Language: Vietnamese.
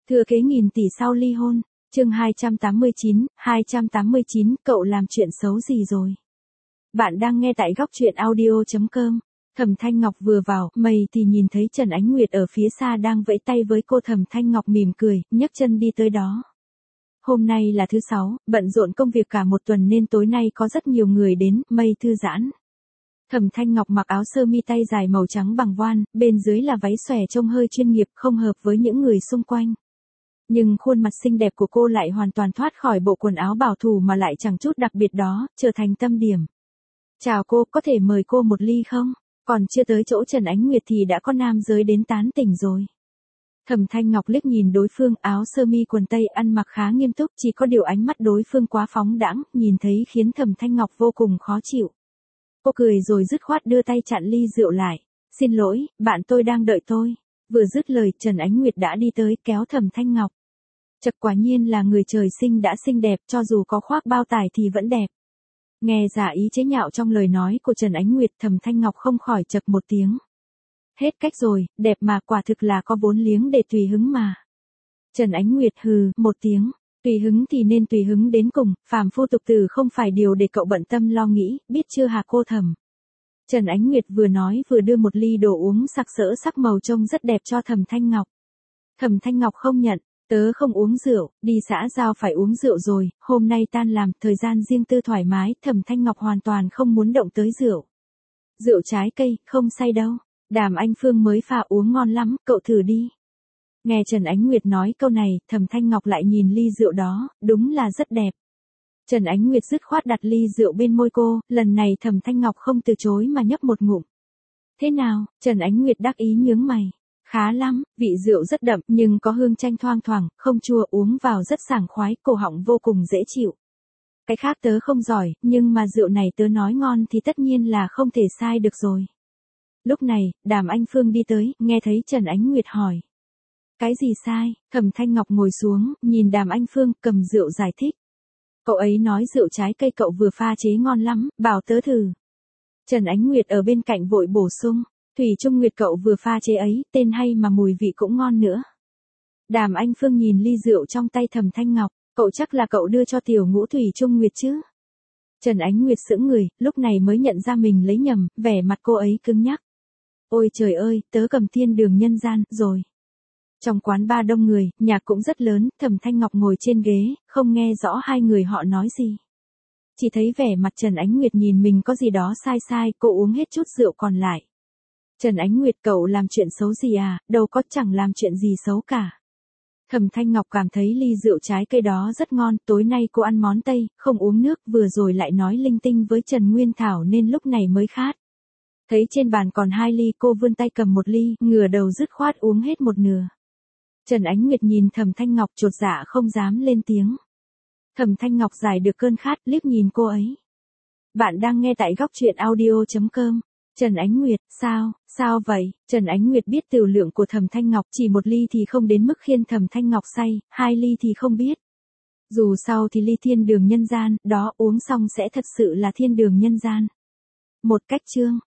Thừa kế nghìn tỷ sau ly hôn, chương 289, cậu làm chuyện xấu gì rồi? Bạn đang nghe tại góc truyện audio.com. Thẩm Thanh Ngọc vừa vào, mày thì nhìn thấy Trần Ánh Nguyệt ở phía xa đang vẫy tay với cô. Thẩm Thanh Ngọc mỉm cười, nhấc chân đi tới đó. Hôm nay là thứ sáu, bận rộn công việc cả một tuần nên tối nay có rất nhiều người đến, mây thư giãn. Thẩm Thanh Ngọc mặc áo sơ mi tay dài màu trắng bằng voan, bên dưới là váy xòe trông hơi chuyên nghiệp, không hợp với những người xung quanh. Nhưng khuôn mặt xinh đẹp của cô lại hoàn toàn thoát khỏi bộ quần áo bảo thủ mà lại chẳng chút đặc biệt đó, trở thành tâm điểm. Chào cô, có thể mời cô một ly không? Còn chưa tới chỗ Trần Ánh Nguyệt thì đã có nam giới đến tán tỉnh rồi. Thẩm Thanh Ngọc liếc nhìn đối phương, áo sơ mi quần tây ăn mặc khá nghiêm túc, chỉ có điều ánh mắt đối phương quá phóng đãng, nhìn thấy khiến Thẩm Thanh Ngọc vô cùng khó chịu. Cô cười rồi dứt khoát đưa tay chặn ly rượu lại. Xin lỗi, bạn tôi đang đợi tôi. Vừa dứt lời, Trần Ánh Nguyệt đã đi tới kéo Thẩm Thanh Ngọc. Chật, quả nhiên là người trời sinh đã xinh đẹp, cho dù có khoác bao tải thì vẫn đẹp. Nghe ra ý chế nhạo trong lời nói của Trần Ánh Nguyệt, Thẩm Thanh Ngọc không khỏi chậc một tiếng. Hết cách rồi, đẹp mà, quả thực là có vốn liếng để tùy hứng mà. Trần Ánh Nguyệt hừ một tiếng, tùy hứng thì nên tùy hứng đến cùng, phàm phu tục tử không phải điều để cậu bận tâm lo nghĩ, biết chưa hả cô Thẩm? Trần Ánh Nguyệt vừa nói vừa đưa một ly đồ uống sặc sỡ sắc màu trông rất đẹp cho Thẩm Thanh Ngọc. Thẩm Thanh Ngọc không nhận. Tớ không uống rượu, đi xã giao phải uống rượu rồi, hôm nay tan làm, thời gian riêng tư thoải mái. Thẩm Thanh Ngọc hoàn toàn không muốn động tới rượu. Rượu trái cây, không say đâu. Đàm Anh Phương mới pha uống ngon lắm, cậu thử đi. Nghe Trần Ánh Nguyệt nói câu này, Thẩm Thanh Ngọc lại nhìn ly rượu đó, đúng là rất đẹp. Trần Ánh Nguyệt dứt khoát đặt ly rượu bên môi cô, lần này Thẩm Thanh Ngọc không từ chối mà nhấp một ngụm. Thế nào? Trần Ánh Nguyệt đắc ý nhướng mày. Khá lắm, vị rượu rất đậm nhưng có hương chanh thoang thoảng, không chua, uống vào rất sảng khoái, cổ họng vô cùng dễ chịu. Cái khác tớ không giỏi, nhưng mà rượu này tớ nói ngon thì tất nhiên là không thể sai được rồi. Lúc này, Đàm Anh Phương đi tới, nghe thấy Trần Ánh Nguyệt hỏi. Cái gì sai? Thẩm Thanh Ngọc ngồi xuống, nhìn Đàm Anh Phương, cầm rượu giải thích. Cậu ấy nói rượu trái cây cậu vừa pha chế ngon lắm, bảo tớ thử. Trần Ánh Nguyệt ở bên cạnh vội bổ sung. Thủy Trung Nguyệt cậu vừa pha chế ấy, tên hay mà mùi vị cũng ngon nữa. Đàm Anh Phương nhìn ly rượu trong tay Thẩm Thanh Ngọc, cậu chắc là cậu đưa cho tiểu ngũ Thủy Trung Nguyệt chứ? Trần Ánh Nguyệt sững người, lúc này mới nhận ra mình lấy nhầm, vẻ mặt cô ấy cứng nhắc. Ôi trời ơi, tớ cầm thiên đường nhân gian, rồi. Trong quán bar đông người, nhạc cũng rất lớn, Thẩm Thanh Ngọc ngồi trên ghế, không nghe rõ hai người họ nói gì. Chỉ thấy vẻ mặt Trần Ánh Nguyệt nhìn mình có gì đó sai sai, cô uống hết chút rượu còn lại. Trần Ánh Nguyệt cậu làm chuyện xấu gì à, đâu có, chẳng làm chuyện gì xấu cả. Thẩm Thanh Ngọc cảm thấy ly rượu trái cây đó rất ngon, tối nay cô ăn món Tây, không uống nước, vừa rồi lại nói linh tinh với Trần Nguyên Thảo nên lúc này mới khát. Thấy trên bàn còn 2 ly, cô vươn tay cầm một ly, ngửa đầu dứt khoát uống hết một nửa. Trần Ánh Nguyệt nhìn Thẩm Thanh Ngọc chột dạ không dám lên tiếng. Thẩm Thanh Ngọc giải được cơn khát, liếc nhìn cô ấy. Bạn đang nghe tại góc truyện audio.com. Trần Ánh Nguyệt, sao vậy? Trần Ánh Nguyệt biết tiểu lượng của Thẩm Thanh Ngọc, chỉ một ly thì không đến mức khiến Thẩm Thanh Ngọc say, 2 ly thì không biết. Dù sao thì ly thiên đường nhân gian, đó, uống xong sẽ thật sự là thiên đường nhân gian. Một cách chương.